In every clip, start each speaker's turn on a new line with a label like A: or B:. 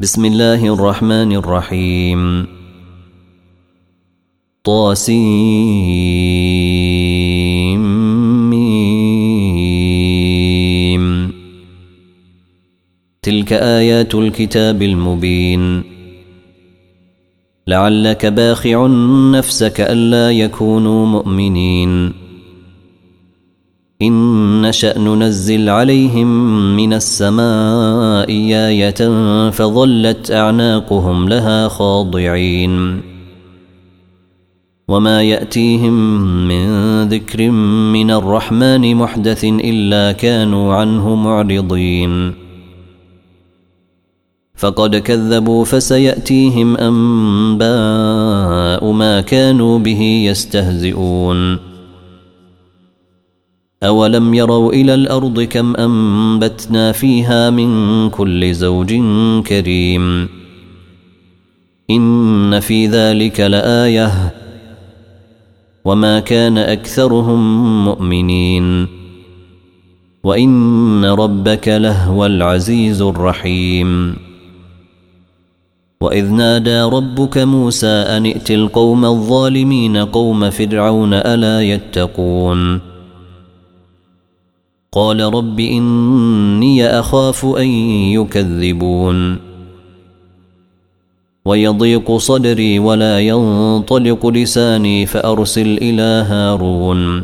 A: بسم الله الرحمن الرحيم. طاسيم. تلك آيات الكتاب المبين. لعلك باخع نفسك ألا يكونوا مؤمنين. إن نشأ ننزل عليهم من السماء آية فظلت أعناقهم لها خاضعين. وما يأتيهم من ذكر من الرحمن محدث إلا كانوا عنه معرضين. فقد كذبوا فسيأتيهم أنباء ما كانوا به يستهزئون. أولم يروا إلى الأرض كم أنبتنا فيها من كل زوج كريم. إن في ذلك لآية وما كان أكثرهم مؤمنين وإن ربك لهو العزيز الرحيم. وإذ نادى ربك موسى أن ائت القوم الظالمين قوم فرعون ألا يتقون. قال رب إني أخاف أن يكذبون. ويضيق صدري ولا ينطلق لساني فأرسل إلى هارون.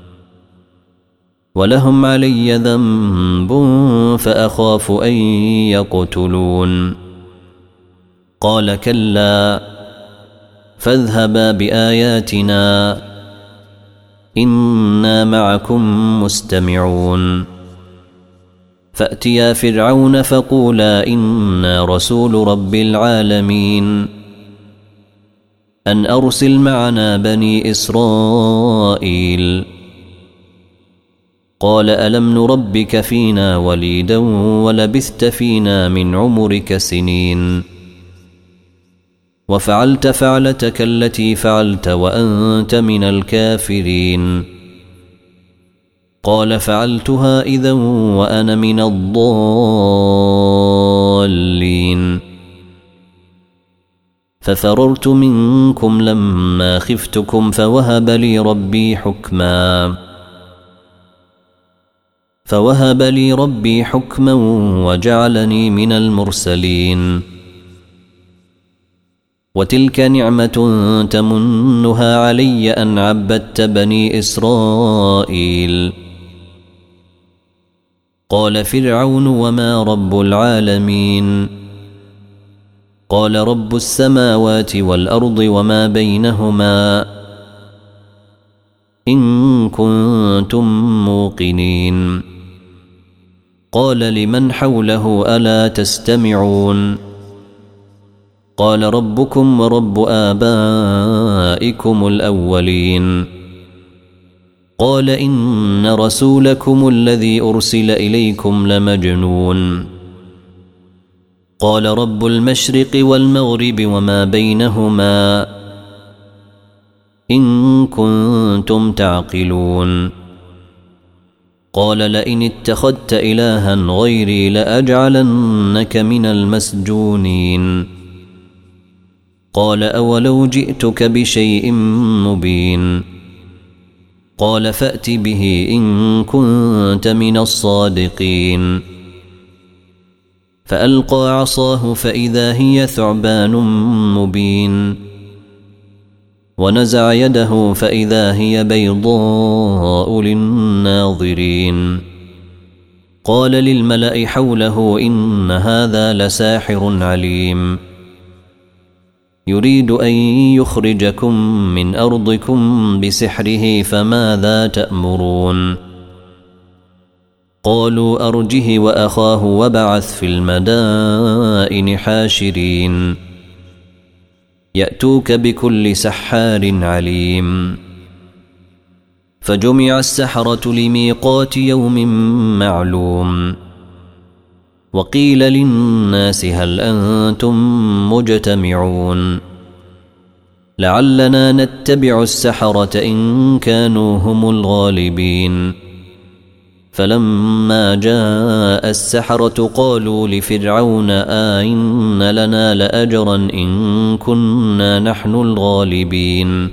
A: ولهم علي ذنب فأخاف أن يقتلون. قال كلا فاذهبا بآياتنا إنا معكم مستمعون. فأتيا فرعون فقولا إنا رسول رب العالمين أن أرسل معنا بني إسرائيل. قال ألم نربك فينا وليدا ولبثت فينا من عمرك سنين وفعلت فعلتك التي فعلت وأنت من الكافرين. قال فعلتها إذا وأنا من الضالين. ففررت منكم لما خفتكم فوهب لي ربي حكما وجعلني من المرسلين. وتلك نعمة تمنها علي أن عبدت بني إسرائيل. قال فرعون وما رب العالمين. قال رب السماوات والأرض وما بينهما إن كنتم موقنين. قال لمن حوله ألا تستمعون. قال ربكم ورب آبائكم الأولين. قال إن رسولكم الذي أرسل إليكم لمجنون. قال رب المشرق والمغرب وما بينهما إن كنتم تعقلون. قال لئن اتخذت إلها غيري لأجعلنك من المسجونين. قال أولو جئتك بشيء مبين. قال فأت به إن كنت من الصادقين. فألقى عصاه فإذا هي ثعبان مبين. ونزع يده فإذا هي بيضاء للناظرين. قال للملأ حوله إن هذا لساحر عليم يريد أن يخرجكم من أرضكم بسحره فماذا تأمرون. قالوا أرجه وأخاه وابعث في المدائن حاشرين يأتوك بكل سحار عليم. فجمع السحرة لميقات يوم معلوم. وقيل للناس هل أنتم مجتمعون لعلنا نتبع السحرة إن كانوا هم الغالبين. فلما جاء السحرة قالوا لفرعون آئن لنا لأجرا إن كنا نحن الغالبين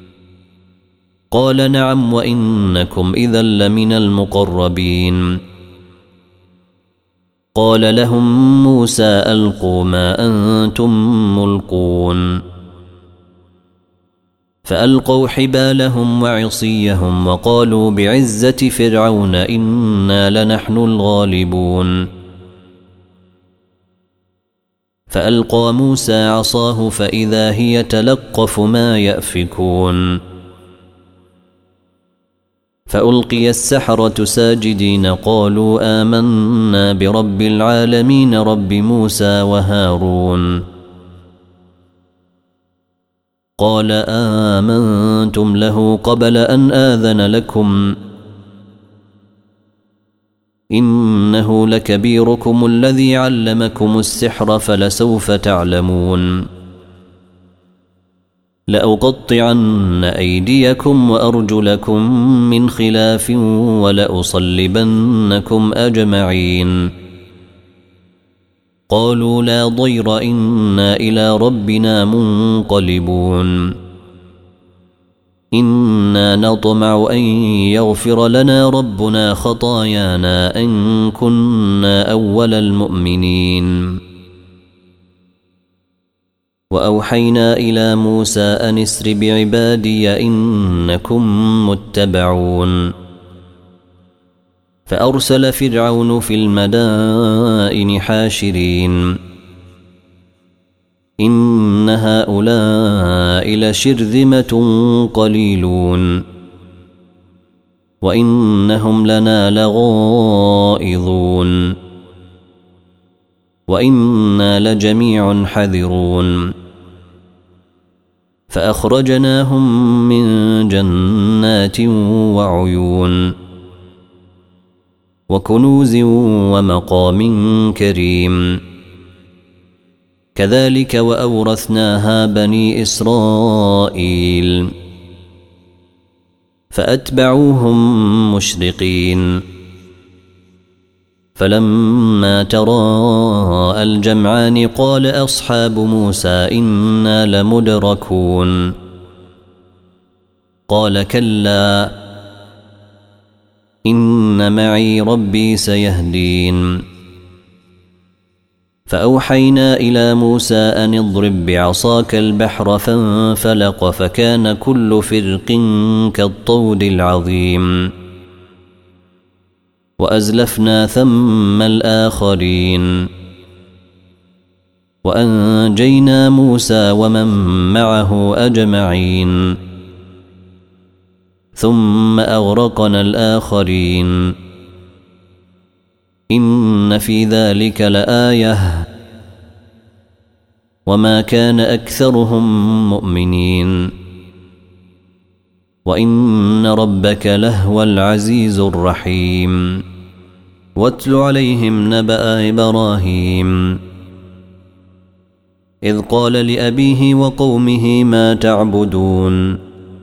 A: قال نعم وإنكم إذا لمن المقربين قال لهم موسى ألقوا ما أنتم ملقون فألقوا حبالهم وعصيهم وقالوا بعزة فرعون إنا لنحن الغالبون فألقى موسى عصاه فإذا هي تلقف ما يأفكون فألقي السحرة ساجدين قالوا آمنا برب العالمين رب موسى وهارون قال آمنتم له قبل أن آذن لكم إنه لكبيركم الذي علمكم السحر فلسوف تعلمون لأقطعن أيديكم وأرجلكم من خلاف ولأصلبنكم أجمعين قالوا لا ضير إنا إلى ربنا منقلبون إنا نطمع أن يغفر لنا ربنا خطايانا أن كنا أول المؤمنين وأوحينا إلى موسى أن اسر بعبادي إنكم متبعون فأرسل فرعون في المدائن حاشرين إن هؤلاء لشرذمة قليلون وإنهم لنا لغائظون وإنا لجميع حذرون فأخرجناهم من جنات وعيون وكنوز ومقام كريم كذلك وأورثناها بني إسرائيل فأتبعوهم مشرقين فلما تراءى الجمعان قال أصحاب موسى إنا لمدركون قال كلا إن معي ربي سيهدين فأوحينا إلى موسى أن اضرب بعصاك البحر فانفلق فكان كل فرق كالطود العظيم وأزلفنا ثم الآخرين وأنجينا موسى ومن معه أجمعين ثم أغرقنا الآخرين إن في ذلك لآية وما كان أكثرهم مؤمنين وإن ربك لهو العزيز الرحيم واتل عليهم نبأ إبراهيم إذ قال لأبيه وقومه ما تعبدون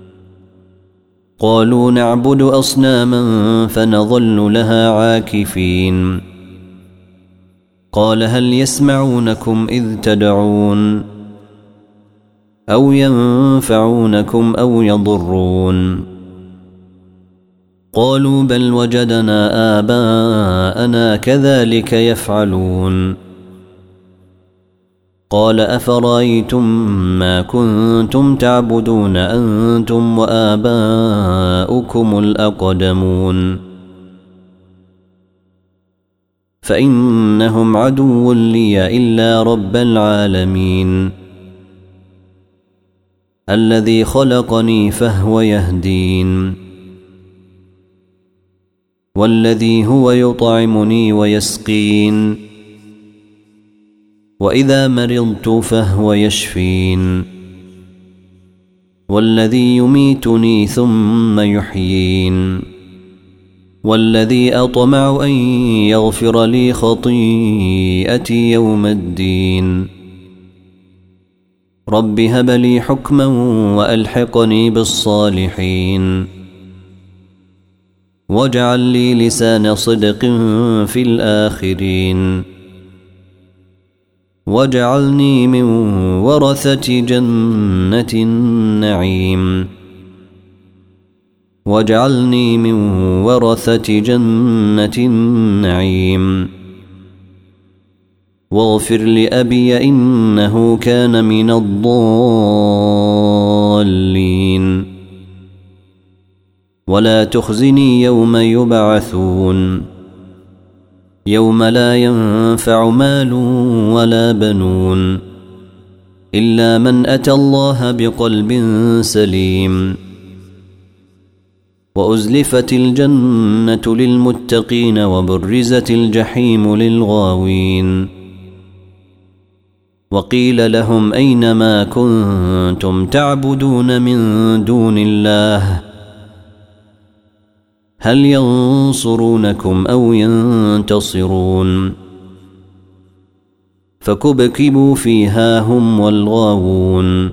A: قالوا نعبد أصناما فنظل لها عاكفين قال هل يسمعونكم إذ تدعون أو ينفعونكم أو يضرون قالوا بل وجدنا آباءنا كذلك يفعلون قال أفرأيتم ما كنتم تعبدون أنتم وآباؤكم الأقدمون فإنهم عدو لي إلا رب العالمين الذي خلقني فهو يهدين والذي هو يطعمني ويسقين وإذا مرضت فهو يشفين والذي يميتني ثم يحيين والذي أطمع أن يغفر لي خطيئتي يوم الدين رب هب لي حكما وألحقني بالصالحين واجعل لي لسان صدق في الآخرين واجعلني من ورثة جنة النعيم واجعلني من ورثة جنة النعيم واغفر لأبي إنه كان من الضالين ولا تخزني يوم يبعثون يوم لا ينفع مال ولا بنون إلا من أتى الله بقلب سليم وأزلفت الجنة للمتقين وبرزت الجحيم للغاوين وقيل لهم أين ما كنتم تعبدون من دون الله هل ينصرونكم أو ينتصرون فكبكبوا فيها هم والغاوون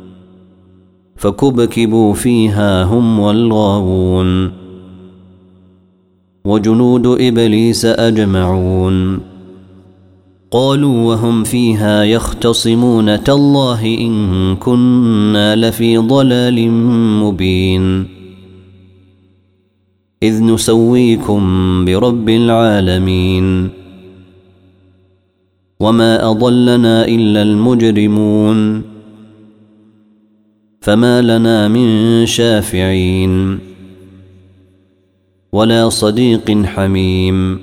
A: وجنود إبليس أجمعون قالوا وهم فيها يختصمون تالله إن كنا لفي ضلال مبين إذ نسويكم برب العالمين وما أضلنا إلا المجرمون فما لنا من شافعين ولا صديق حميم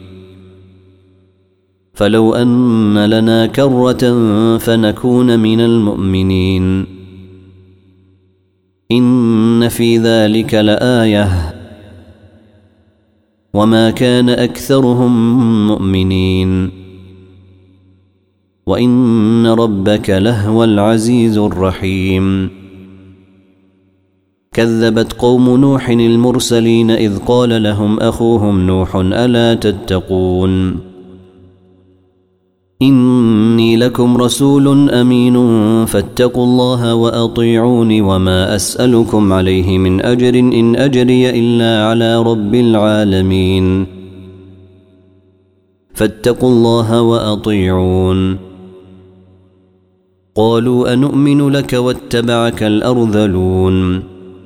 A: فلو أن لنا كرة فنكون من المؤمنين إن في ذلك لآية وما كان أكثرهم مؤمنين وإن ربك لهو العزيز الرحيم كذبت قوم نوح المرسلين إذ قال لهم أخوهم نوح ألا تتقون إني لكم رسول أمين فاتقوا الله وأطيعوني وما أسألكم عليه من أجر إن أجري إلا على رب العالمين فاتقوا الله وأطيعون قالوا أنؤمن لك واتبعك الأرذلون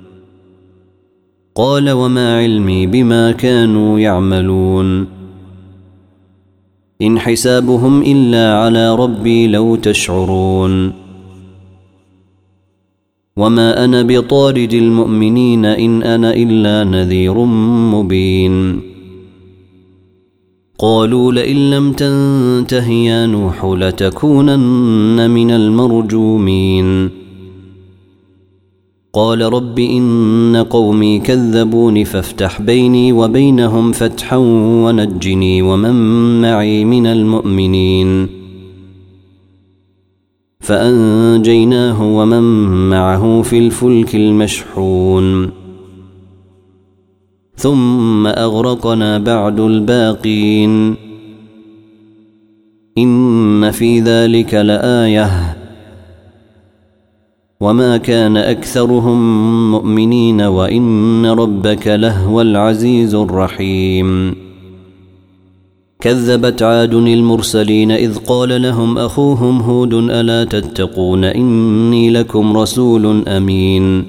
A: قال وما علمي بما كانوا يعملون إن حسابهم إلا على ربي لو تشعرون وما أنا بطارد المؤمنين إن أنا إلا نذير مبين قالوا لئن لم تنته يا نوح لتكونن من المرجومين قال رب إن قومي كذبوني فافتح بيني وبينهم فتحا ونجني ومن معي من المؤمنين فأنجيناه ومن معه في الفلك المشحون ثم أغرقنا بعد الباقين إن في ذلك لآية وما كان أكثرهم مؤمنين وإن ربك لهو العزيز الرحيم كذبت عاد المرسلين إذ قال لهم أخوهم هود ألا تتقون إني لكم رسول أمين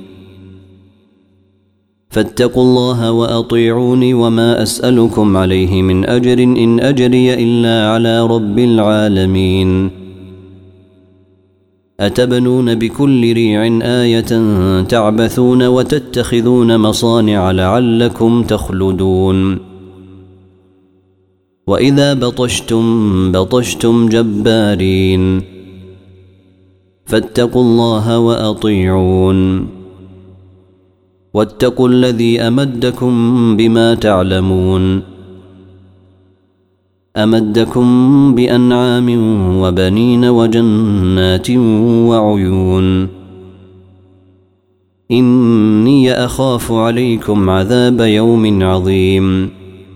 A: فاتقوا الله وأطيعوني وما أسألكم عليه من أجر إن أجري إلا على رب العالمين أتبنون بكل ريع آية تعبثون وتتخذون مصانع لعلكم تخلدون وإذا بطشتم جبارين فاتقوا الله وأطيعون واتقوا الذي أمدكم بما تعلمون أمدكم بأنعام وبنين وجنات وعيون إني أخاف عليكم عذاب يوم عظيم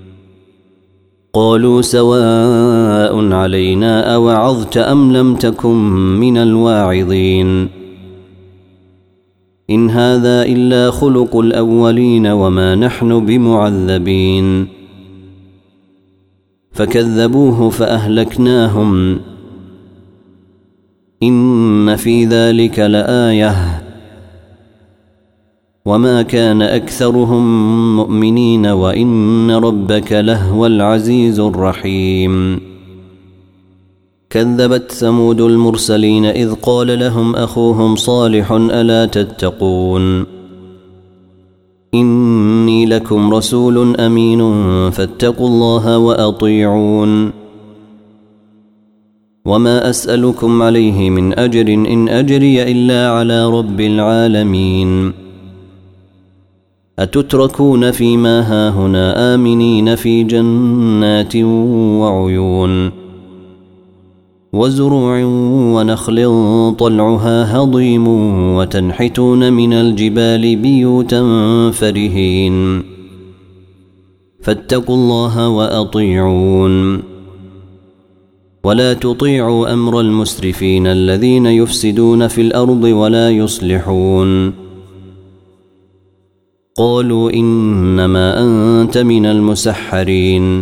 A: قالوا سواء علينا أوعظت أم لم تكن من الواعظين إن هذا إلا خلق الأولين وما نحن بمعذبين فكذبوه فأهلكناهم إن في ذلك لآية وما كان أكثرهم مؤمنين وإن ربك لهو العزيز الرحيم كذبت ثمود المرسلين إذ قال لهم أخوهم صالح ألا تتقون إني لكم رسول أمين فاتقوا الله وأطيعون وما أسألكم عليه من أجر إن أجري إلا على رب العالمين أتتركون فيما هاهنا آمنين في جنات وعيون وزروع ونخل طلعها هضيم وتنحتون من الجبال بيوتا فرهين فاتقوا الله وأطيعون ولا تطيعوا أمر المسرفين الذين يفسدون في الأرض ولا يصلحون قالوا إنما أنت من المسحرين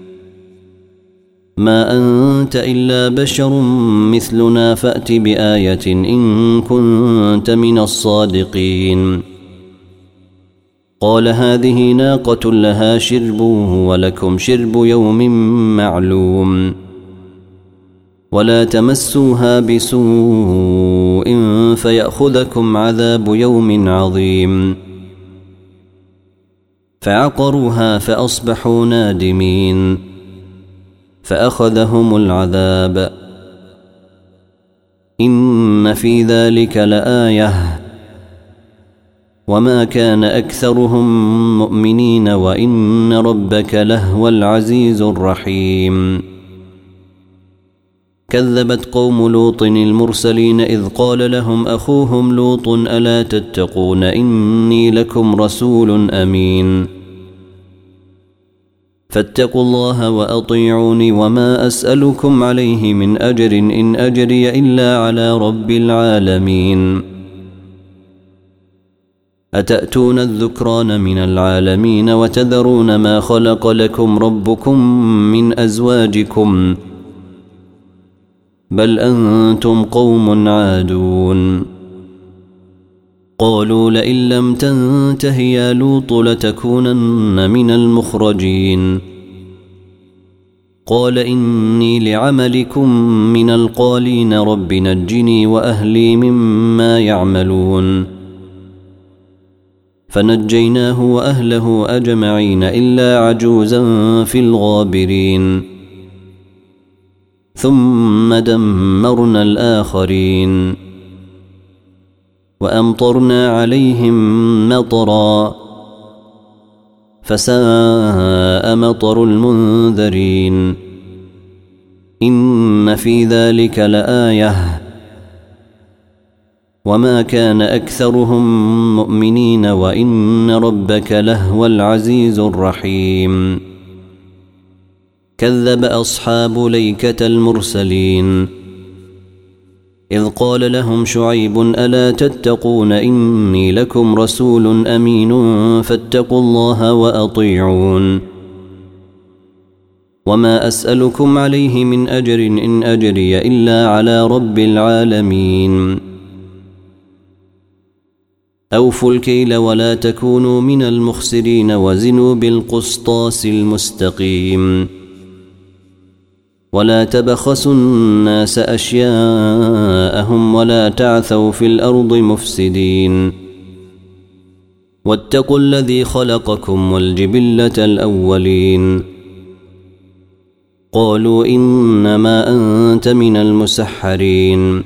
A: ما أنت إلا بشر مثلنا فأت بآية إن كنت من الصادقين قال هذه ناقة لها شرب ولكم شرب يوم معلوم ولا تمسوها بسوء فيأخذكم عذاب يوم عظيم فعقروها فأصبحوا نادمين فأخذهم العذاب إن في ذلك لآية وما كان أكثرهم مؤمنين وإن ربك لهو العزيز الرحيم كذبت قوم لوط المرسلين إذ قال لهم أخوهم لوط ألا تتقون إني لكم رسول أمين فاتقوا الله وأطيعوني وما أسألكم عليه من أجر إن أجري إلا على رب العالمين أتأتون الذكران من العالمين وتذرون ما خلق لكم ربكم من أزواجكم بل أنتم قوم عادون قالوا لئن لم تنته يا لوط لتكونن من المخرجين قال إني لعملكم من القالين رب نجني وأهلي مما يعملون فنجيناه وأهله أجمعين إلا عجوزا في الغابرين ثم دمرنا الآخرين وأمطرنا عليهم مطرا فساء مطر المنذرين إن في ذلك لآية وما كان أكثرهم مؤمنين وإن ربك لهو العزيز الرحيم كذب أصحاب ليكة المرسلين إذ قال لهم شعيب ألا تتقون إني لكم رسول أمين فاتقوا الله وأطيعون وما أسألكم عليه من أجر إن أجري إلا على رب العالمين أوفوا الكيل ولا تكونوا من المخسرين وزنوا بالقسطاس المستقيم ولا تبخسوا الناس أشياءهم ولا تعثوا في الأرض مفسدين واتقوا الذي خلقكم والجبلة الأولين قالوا إنما أنت من المسحرين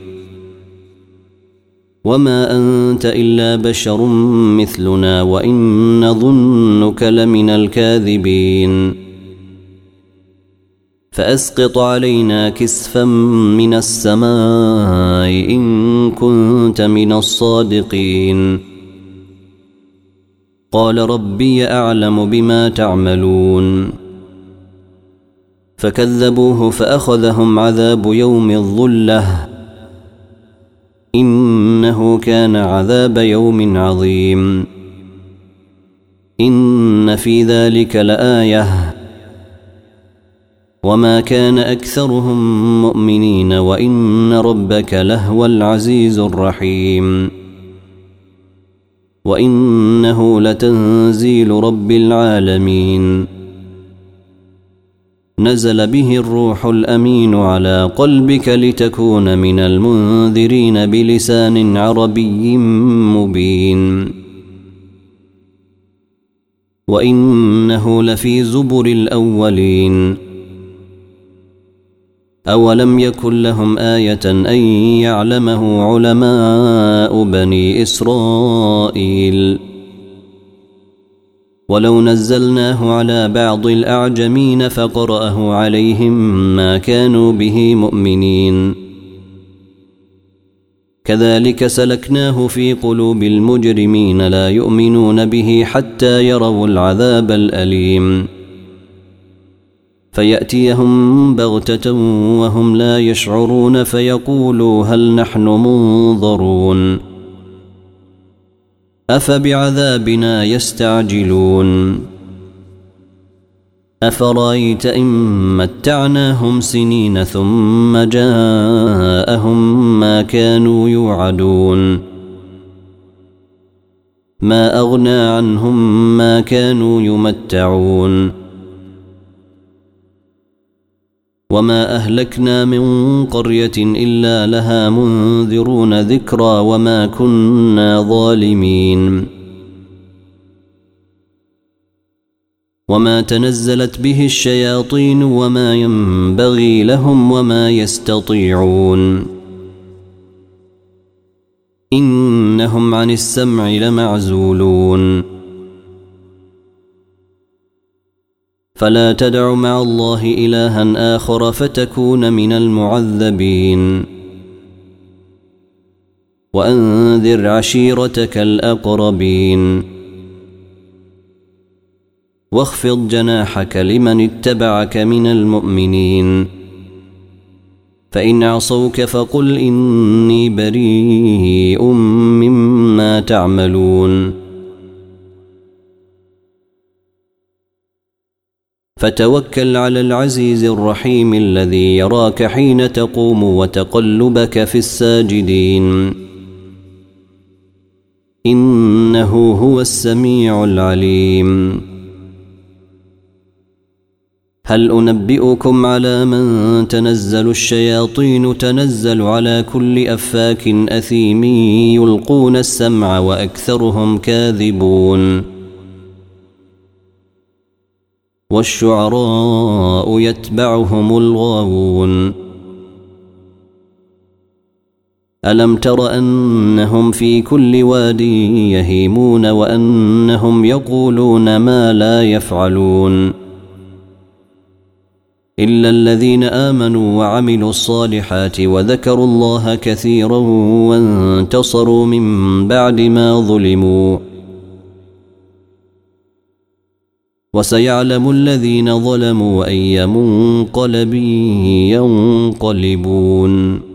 A: وما أنت إلا بشر مثلنا وإن نظنك لمن الكاذبين فأسقط علينا كسفا من السماء إن كنت من الصادقين قال ربي أعلم بما تعملون فكذبوه فأخذهم عذاب يوم الظلة إنه كان عذاب يوم عظيم إن في ذلك لآية وما كان أكثرهم مؤمنين وإن ربك لهو العزيز الرحيم وإنه لتنزيل رب العالمين نزل به الروح الأمين على قلبك لتكون من المنذرين بلسان عربي مبين وإنه لفي زبر الأولين أولم يكن لهم آية أن يعلمه علماء بني إسرائيل ولو نزلناه على بعض الأعجمين فقرأه عليهم ما كانوا به مؤمنين كذلك سلكناه في قلوب المجرمين لا يؤمنون به حتى يروا العذاب الأليم فيأتيهم بغتة وهم لا يشعرون فيقولوا هل نحن منظرون أفبعذابنا يستعجلون أفرأيت إن متعناهم سنين ثم جاءهم ما كانوا يوعدون ما أغنى عنهم ما كانوا يمتعون وما أهلكنا من قرية إلا لها منذرون ذكرى وما كنا ظالمين وما تنزلت به الشياطين وما ينبغي لهم وما يستطيعون إنهم عن السمع لمعزولون فلا تدع مع الله إلها آخر فتكون من المعذبين وأنذر عشيرتك الأقربين واخفض جناحك لمن اتبعك من المؤمنين فإن عصوك فقل إني بريء مما تعملون فتوكل على العزيز الرحيم الذي يراك حين تقوم وتقلبك في الساجدين إنه هو السميع العليم هل أنبئكم على من تنزل الشياطين تنزل على كل أفاك أثيم يلقون السمع وأكثرهم كاذبون والشعراء يتبعهم الغاوون ألم تر أنهم في كل واد يهيمون وأنهم يقولون ما لا يفعلون إلا الذين آمنوا وعملوا الصالحات وذكروا الله كثيرا وانتصروا من بعد ما ظلموا وسيعلم الذين ظلموا أي منقلب ينقلبون